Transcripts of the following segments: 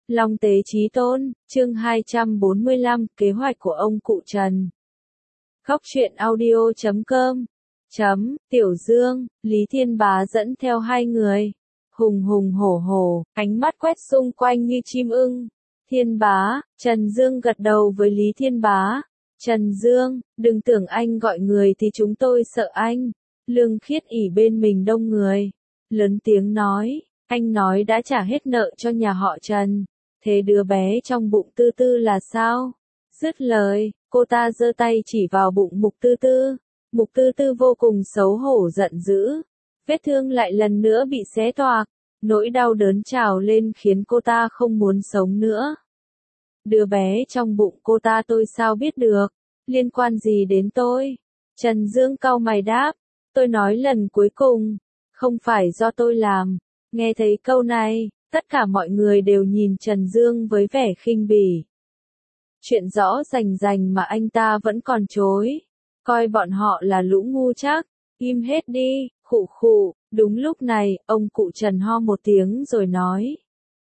Long tế chí tôn, chương 245, kế hoạch của ông cụ Trần. Khóc chuyện audio.com. Tiểu Dương, Lý Thiên Bá dẫn theo hai người. Hùng hùng hổ hổ, ánh mắt quét xung quanh như chim ưng. Thiên Bá, Trần Dương gật đầu với Lý Thiên Bá. Trần Dương, đừng tưởng anh gọi người thì chúng tôi sợ anh. Lương Khiết ỉ bên mình đông người. Lớn tiếng nói, anh nói đã trả hết nợ cho nhà họ Trần. Thế đứa bé trong bụng Tư Tư là sao? Dứt lời, cô ta giơ tay chỉ vào bụng Mục Tư Tư. Mục Tư Tư vô cùng xấu hổ giận dữ. Vết thương lại lần nữa bị xé toạc. Nỗi đau đớn trào lên khiến cô ta không muốn sống nữa. Đứa bé trong bụng cô ta tôi sao biết được? Liên quan gì đến tôi? Trần Dương cau mày đáp. Tôi nói lần cuối cùng. Không phải do tôi làm. Nghe thấy câu này, tất cả mọi người đều nhìn Trần Dương với vẻ khinh bỉ. Chuyện rõ rành rành mà anh ta vẫn còn chối. Coi bọn họ là lũ ngu chắc. Im hết đi, khụ khụ. Đúng lúc này, ông cụ Trần ho một tiếng rồi nói.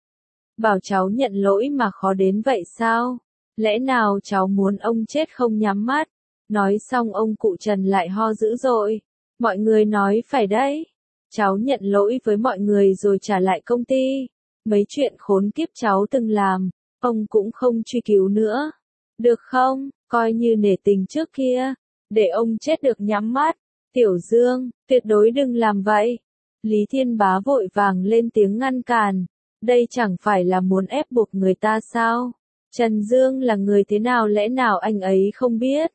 Bảo cháu nhận lỗi mà khó đến vậy sao? Lẽ nào cháu muốn ông chết không nhắm mắt? Nói xong ông cụ Trần lại ho dữ dội. Mọi người nói phải đấy. Cháu nhận lỗi với mọi người rồi trả lại công ty. Mấy chuyện khốn kiếp cháu từng làm, ông cũng không truy cứu nữa. Được không, coi như nể tình trước kia. Để ông chết được nhắm mắt. Tiểu Dương, tuyệt đối đừng làm vậy. Lý Thiên Bá vội vàng lên tiếng ngăn cản. Đây chẳng phải là muốn ép buộc người ta sao? Trần Dương là người thế nào lẽ nào anh ấy không biết?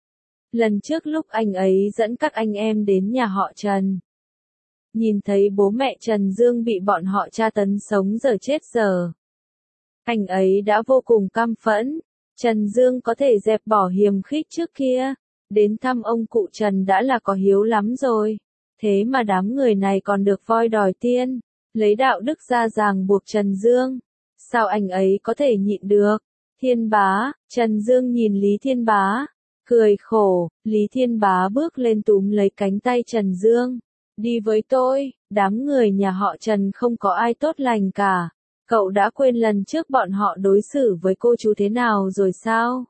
Lần trước lúc anh ấy dẫn các anh em đến nhà họ Trần. Nhìn thấy bố mẹ Trần Dương bị bọn họ tra tấn sống dở chết dở. Anh ấy đã vô cùng căm phẫn. Trần Dương có thể dẹp bỏ hiềm khích trước kia. Đến thăm ông cụ Trần đã là có hiếu lắm rồi. Thế mà đám người này còn được voi đòi tiên. Lấy đạo đức ra ràng buộc Trần Dương. Sao anh ấy có thể nhịn được? Thiên Bá, Trần Dương nhìn Lý Thiên Bá. Cười khổ, Lý Thiên Bá bước lên túm lấy cánh tay Trần Dương. Đi với tôi, đám người nhà họ Trần không có ai tốt lành cả. Cậu đã quên lần trước bọn họ đối xử với cô chú thế nào rồi sao?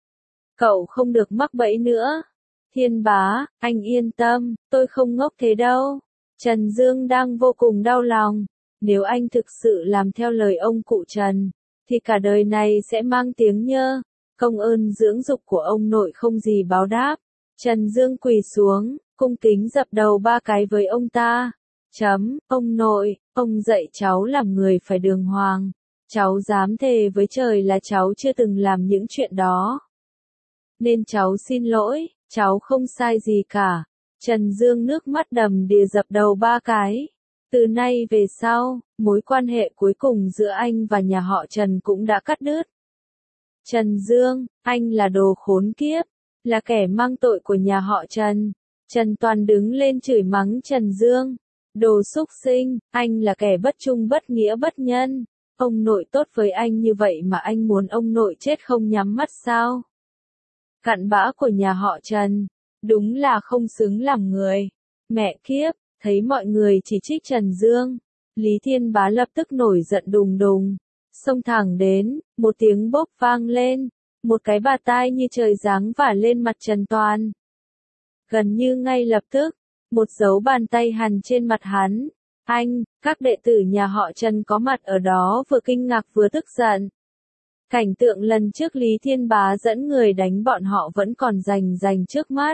Cậu không được mắc bẫy nữa. Thiên Bá, anh yên tâm, tôi không ngốc thế đâu. Trần Dương đang vô cùng đau lòng. Nếu anh thực sự làm theo lời ông cụ Trần, thì cả đời này sẽ mang tiếng nhơ. Công ơn dưỡng dục của ông nội không gì báo đáp. Trần Dương quỳ xuống, cung kính dập đầu 3 cái với ông ta. Ông nội, ông dạy cháu làm người phải đường hoàng. Cháu dám thề với trời là cháu chưa từng làm những chuyện đó. Nên cháu xin lỗi, cháu không sai gì cả. Trần Dương nước mắt đầm đìa dập đầu 3 cái. Từ nay về sau, mối quan hệ cuối cùng giữa anh và nhà họ Trần cũng đã cắt đứt. Trần Dương, anh là đồ khốn kiếp, là kẻ mang tội của nhà họ Trần. Trần Toàn đứng lên chửi mắng Trần Dương. Đồ xúc sinh, anh là kẻ bất trung bất nghĩa bất nhân. Ông nội tốt với anh như vậy mà anh muốn ông nội chết không nhắm mắt sao? Cặn bã của nhà họ Trần, đúng là không xứng làm người. Mẹ kiếp, thấy mọi người chỉ trích Trần Dương. Lý Thiên Bá lập tức nổi giận đùng đùng. Xông thẳng đến, một tiếng bốp vang lên. Một cái bạt tai như trời giáng vả lên mặt Trần Toàn. Gần như ngay lập tức, một dấu bàn tay hằn trên mặt hắn. Anh, các đệ tử nhà họ Trần có mặt ở đó vừa kinh ngạc vừa tức giận. Cảnh tượng lần trước Lý Thiên Bá dẫn người đánh bọn họ vẫn còn rành trước mắt.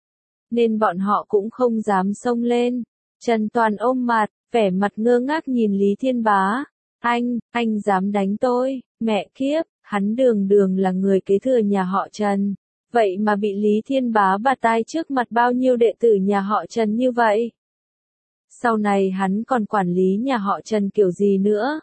Nên bọn họ cũng không dám xông lên. Trần Toàn ôm mặt, vẻ mặt ngơ ngác nhìn Lý Thiên Bá. Anh dám đánh tôi, mẹ kiếp, hắn đường là người kế thừa nhà họ Trần. Vậy mà bị Lý Thiên Bá bạt tai trước mặt bao nhiêu đệ tử nhà họ Trần như vậy? Sau này hắn còn quản lý nhà họ Trần kiểu gì nữa?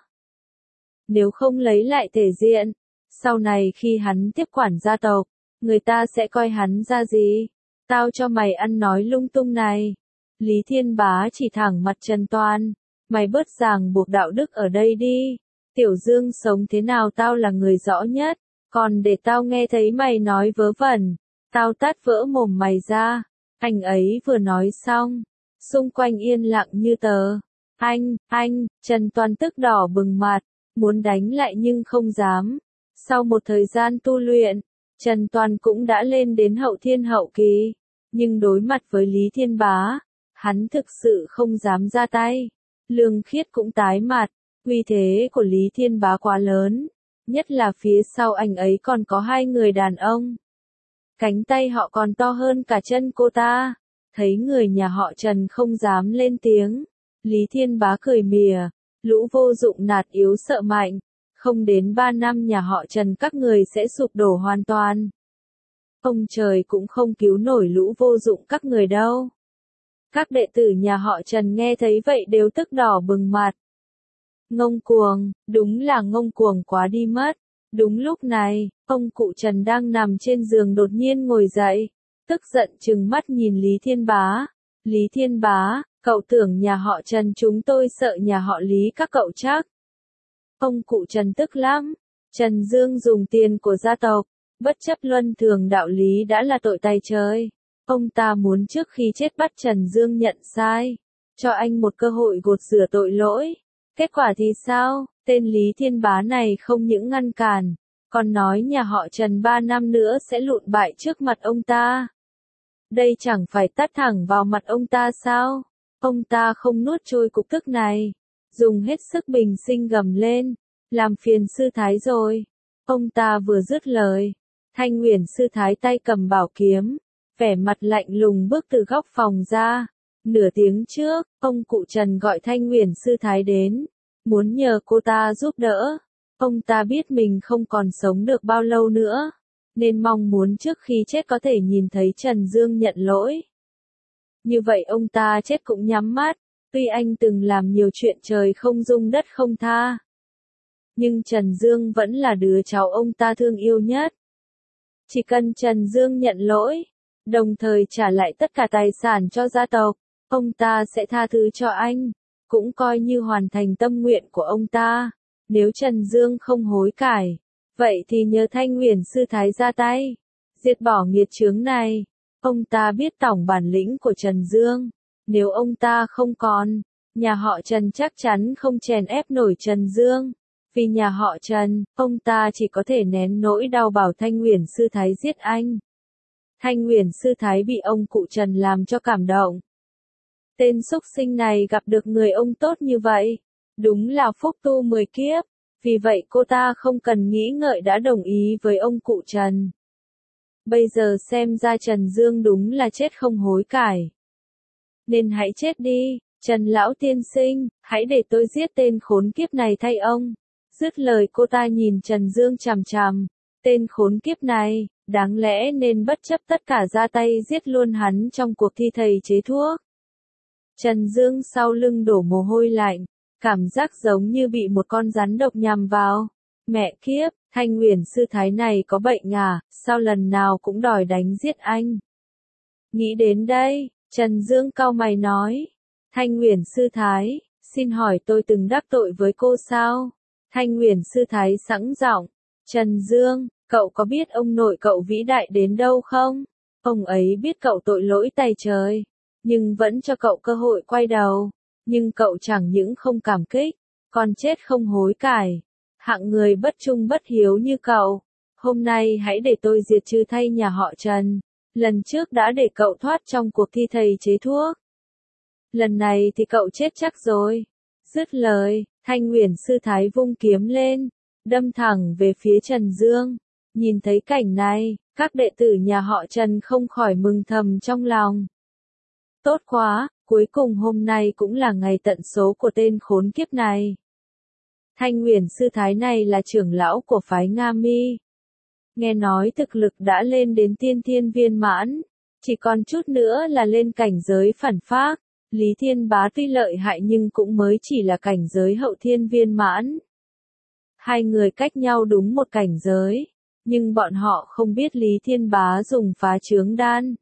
Nếu không lấy lại thể diện, sau này khi hắn tiếp quản gia tộc, người ta sẽ coi hắn ra gì? Tao cho mày ăn nói lung tung này. Lý Thiên Bá chỉ thẳng mặt Trần Toàn. Mày bớt ràng buộc đạo đức ở đây đi. Tiểu Dương sống thế nào tao là người rõ nhất. Còn để tao nghe thấy mày nói vớ vẩn, tao tát vỡ mồm mày ra. Anh ấy vừa nói xong, xung quanh yên lặng như tờ. Trần Toàn tức đỏ bừng mặt. muốn đánh lại nhưng không dám. Sau một thời gian tu luyện, Trần Toàn cũng đã lên đến hậu thiên hậu kỳ, nhưng đối mặt với Lý Thiên Bá, hắn thực sự không dám ra tay. Lương Khiết cũng tái mặt, uy thế của Lý Thiên Bá quá lớn, nhất là phía sau anh ấy còn có hai người đàn ông. Cánh tay họ còn to hơn cả chân cô ta. Thấy người nhà họ Trần không dám lên tiếng, Lý Thiên Bá cười mỉa, lũ vô dụng nạt yếu sợ mạnh, không đến 3 năm nhà họ Trần các người sẽ sụp đổ hoàn toàn. Ông trời cũng không cứu nổi lũ vô dụng các người đâu. Các đệ tử nhà họ Trần nghe thấy vậy đều tức đỏ bừng mặt. Ngông cuồng, đúng là ngông cuồng quá đi mất. Đúng lúc này, ông cụ Trần đang nằm trên giường đột nhiên ngồi dậy, tức giận trừng mắt nhìn Lý Thiên Bá. Lý Thiên Bá, cậu tưởng nhà họ Trần chúng tôi sợ nhà họ Lý các cậu chắc. Ông cụ Trần tức lắm. Trần Dương dùng tiền của gia tộc, bất chấp luân thường đạo lý đã là tội tày trời. Ông ta muốn trước khi chết bắt Trần Dương nhận sai, cho anh một cơ hội gột rửa tội lỗi. Kết quả thì sao? Tên Lý Thiên Bá này không những ngăn cản, còn nói nhà họ Trần 3 năm nữa sẽ lụn bại trước mặt ông ta. Đây chẳng phải tát thẳng vào mặt ông ta sao? Ông ta không nuốt trôi cục tức này, dùng hết sức bình sinh gầm lên, làm phiền sư thái rồi. Ông ta vừa dứt lời, Thanh Uyển sư thái tay cầm bảo kiếm, vẻ mặt lạnh lùng bước từ góc phòng ra. Nửa tiếng trước, ông cụ Trần gọi Thanh Uyển sư thái đến, muốn nhờ cô ta giúp đỡ. Ông ta biết mình không còn sống được bao lâu nữa, nên mong muốn trước khi chết có thể nhìn thấy Trần Dương nhận lỗi. Như vậy ông ta chết cũng nhắm mắt, tuy anh từng làm nhiều chuyện trời không dung đất không tha. Nhưng Trần Dương vẫn là đứa cháu ông ta thương yêu nhất. Chỉ cần Trần Dương nhận lỗi, đồng thời trả lại tất cả tài sản cho gia tộc, ông ta sẽ tha thứ cho anh, cũng coi như hoàn thành tâm nguyện của ông ta. Nếu Trần Dương không hối cải, vậy thì nhờ Thanh Uyển sư thái ra tay, diệt bỏ nghiệt chướng này. Ông ta biết tổng bản lĩnh của Trần Dương, nếu ông ta không còn, nhà họ Trần chắc chắn không chèn ép nổi Trần Dương. Vì nhà họ Trần, ông ta chỉ có thể nén nỗi đau bảo Thanh Uyển sư thái giết anh. Thanh Uyển sư thái bị ông cụ Trần làm cho cảm động. Tên súc sinh này gặp được người ông tốt như vậy, đúng là phúc tu 10 kiếp, vì vậy cô ta không cần nghĩ ngợi đã đồng ý với ông cụ Trần. Bây giờ xem ra Trần Dương đúng là chết không hối cải. Nên hãy chết đi, Trần lão tiên sinh, hãy để tôi giết tên khốn kiếp này thay ông. Dứt lời cô ta nhìn Trần Dương chằm chằm, tên khốn kiếp này, đáng lẽ nên bất chấp tất cả ra tay giết luôn hắn trong cuộc thi thầy chế thuốc. Trần Dương sau lưng đổ mồ hôi lạnh, cảm giác giống như bị một con rắn độc nhằm vào. Mẹ kiếp, Thanh Uyển sư thái này có bệnh à, sao lần nào cũng đòi đánh giết anh. Nghĩ đến đây, Trần Dương cau mày nói, Thanh Uyển sư thái, xin hỏi tôi từng đắc tội với cô sao? Thanh Uyển sư thái sẵn giọng, Trần Dương, cậu có biết ông nội cậu vĩ đại đến đâu không? Ông ấy biết cậu tội lỗi tày trời, nhưng vẫn cho cậu cơ hội quay đầu. Nhưng cậu chẳng những không cảm kích, còn chết không hối cải. Hạng người bất trung bất hiếu như cậu. Hôm nay hãy để tôi diệt trừ thay nhà họ Trần. Lần trước đã để cậu thoát trong cuộc thi thầy chế thuốc. Lần này thì cậu chết chắc rồi. Dứt lời, Thanh Uyển sư thái vung kiếm lên, đâm thẳng về phía Trần Dương. Nhìn thấy cảnh này, các đệ tử nhà họ Trần không khỏi mừng thầm trong lòng. Tốt quá, cuối cùng hôm nay cũng là ngày tận số của tên khốn kiếp này. Thanh Uyển sư thái này là trưởng lão của phái Nga Mi. Nghe nói thực lực đã lên đến tiên thiên viên mãn, chỉ còn chút nữa là lên cảnh giới phản phác. Lý Thiên Bá tuy lợi hại nhưng cũng mới chỉ là cảnh giới hậu thiên viên mãn. Hai người cách nhau đúng một cảnh giới, nhưng bọn họ không biết Lý Thiên Bá dùng phá chướng đan.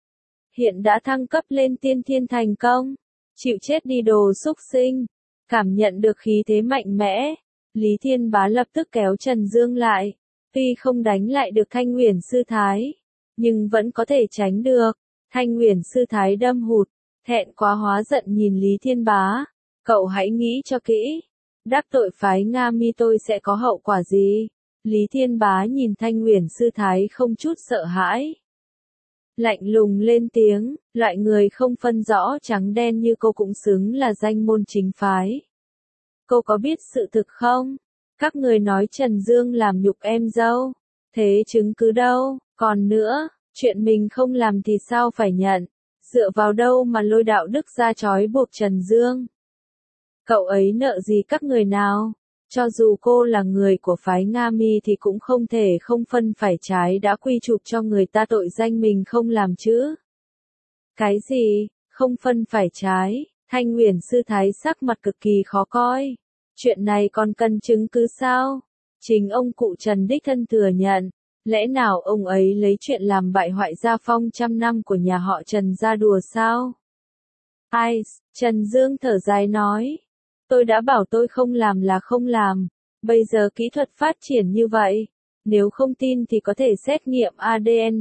Hiện đã thăng cấp lên tiên thiên thành công, chịu chết đi đồ xúc sinh. Cảm nhận được khí thế mạnh mẽ, Lý Thiên Bá lập tức kéo Trần Dương lại. Tuy không đánh lại được Thanh Uyển sư thái, nhưng vẫn có thể tránh được. Thanh Uyển sư thái đâm hụt, thẹn quá hóa giận nhìn Lý Thiên Bá. Cậu hãy nghĩ cho kỹ, Đắc tội phái Nga Mi tôi sẽ có hậu quả gì? Lý Thiên Bá nhìn Thanh Uyển sư thái không chút sợ hãi. Lạnh lùng lên tiếng, loại người không phân rõ trắng đen như cô cũng xứng là danh môn chính phái. Cô có biết sự thực không? Các người nói Trần Dương làm nhục em dâu. Thế chứng cứ đâu? Còn nữa, chuyện mình không làm thì sao phải nhận? Dựa vào đâu mà lôi đạo đức ra trói buộc Trần Dương? Cậu ấy nợ gì các người nào? Cho dù cô là người của phái Nga Mi thì cũng không thể không phân phải trái đã quy chụp cho người ta tội danh mình không làm chứ. Cái gì? Không phân phải trái? Thanh Uyển sư thái sắc mặt cực kỳ khó coi. Chuyện này còn cần chứng cứ sao? Chính ông cụ Trần đích thân thừa nhận. Lẽ nào ông ấy lấy chuyện làm bại hoại gia phong trăm năm của nhà họ Trần ra đùa sao? Ai? Trần Dương thở dài nói. Tôi đã bảo tôi không làm là không làm. Bây giờ kỹ thuật phát triển như vậy. Nếu không tin thì có thể xét nghiệm ADN.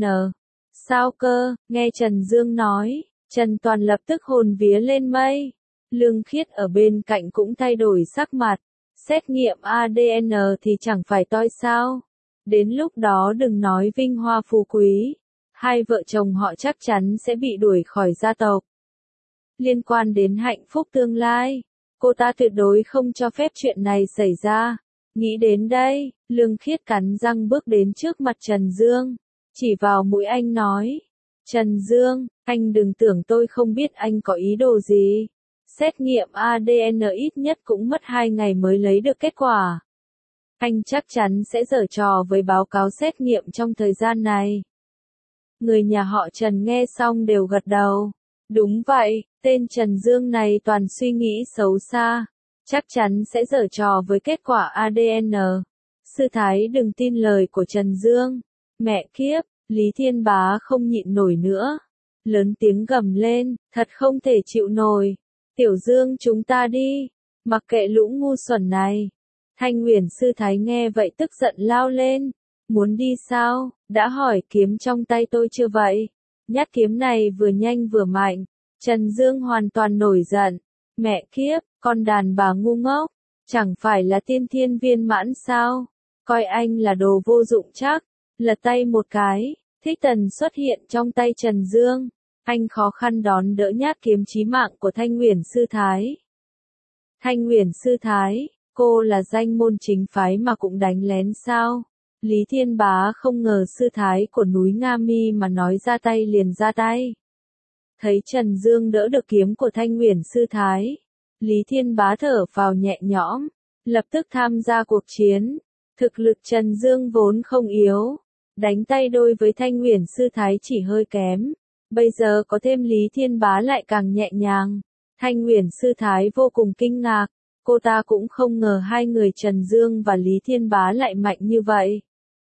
Sao cơ? Nghe Trần Dương nói. Trần Toàn lập tức hồn vía lên mây. Lương Khiết ở bên cạnh cũng thay đổi sắc mặt. Xét nghiệm ADN thì chẳng phải toi sao. Đến lúc đó đừng nói vinh hoa phú quý. Hai vợ chồng họ chắc chắn sẽ bị đuổi khỏi gia tộc. Liên quan đến hạnh phúc tương lai, cô ta tuyệt đối không cho phép chuyện này xảy ra. Nghĩ đến đây, Lương Khiết cắn răng bước đến trước mặt Trần Dương. Chỉ vào mũi anh nói. Trần Dương, anh đừng tưởng tôi không biết anh có ý đồ gì. Xét nghiệm ADN ít nhất cũng mất 2 ngày mới lấy được kết quả. Anh chắc chắn sẽ giở trò với báo cáo xét nghiệm trong thời gian này. Người nhà họ Trần nghe xong đều gật đầu. Đúng vậy, tên Trần Dương này toàn suy nghĩ xấu xa. Chắc chắn sẽ giở trò với kết quả ADN. Sư thái đừng tin lời của Trần Dương. Mẹ kiếp, Lý Thiên Bá không nhịn nổi nữa. Lớn tiếng gầm lên, thật không thể chịu nổi. Tiểu Dương chúng ta đi. Mặc kệ lũ ngu xuẩn này. Thanh Uyển sư thái nghe vậy tức giận lao lên. Muốn đi sao? Đã hỏi kiếm trong tay tôi chưa vậy? Nhát kiếm này vừa nhanh vừa mạnh. Trần Dương hoàn toàn nổi giận. Mẹ kiếp, con đàn bà ngu ngốc. Chẳng phải là tiên thiên viên mãn sao? Coi anh là đồ vô dụng chắc. Lật tay một cái, Thích Tần xuất hiện trong tay Trần Dương. Anh khó khăn đón đỡ nhát kiếm chí mạng của Thanh Uyển sư thái. Thanh Uyển sư thái, cô là danh môn chính phái mà cũng đánh lén sao? Lý Thiên Bá không ngờ sư thái của núi Nga Mi mà nói ra tay liền ra tay. Thấy Trần Dương đỡ được kiếm của Thanh Uyển sư thái, Lý Thiên Bá thở phào nhẹ nhõm, lập tức tham gia cuộc chiến. Thực lực Trần Dương vốn không yếu, đánh tay đôi với Thanh Uyển sư thái chỉ hơi kém. Bây giờ có thêm Lý Thiên Bá lại càng nhẹ nhàng. Thanh Uyển sư thái vô cùng kinh ngạc, cô ta cũng không ngờ hai người Trần Dương và Lý Thiên Bá lại mạnh như vậy.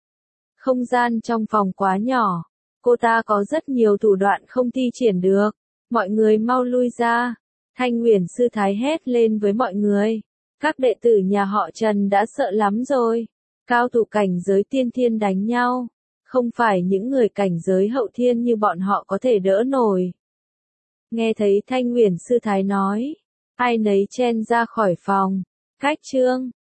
Không gian trong phòng quá nhỏ, cô ta có rất nhiều thủ đoạn không thi triển được. Mọi người mau lui ra. Thanh Uyển sư thái hét lên với mọi người. Các đệ tử nhà họ Trần đã sợ lắm rồi. Cao thủ cảnh giới tiên thiên đánh nhau. Không phải những người cảnh giới hậu thiên như bọn họ có thể đỡ nổi. Nghe thấy Thanh Uyển sư thái nói, ai nấy chen ra khỏi phòng. Cách chương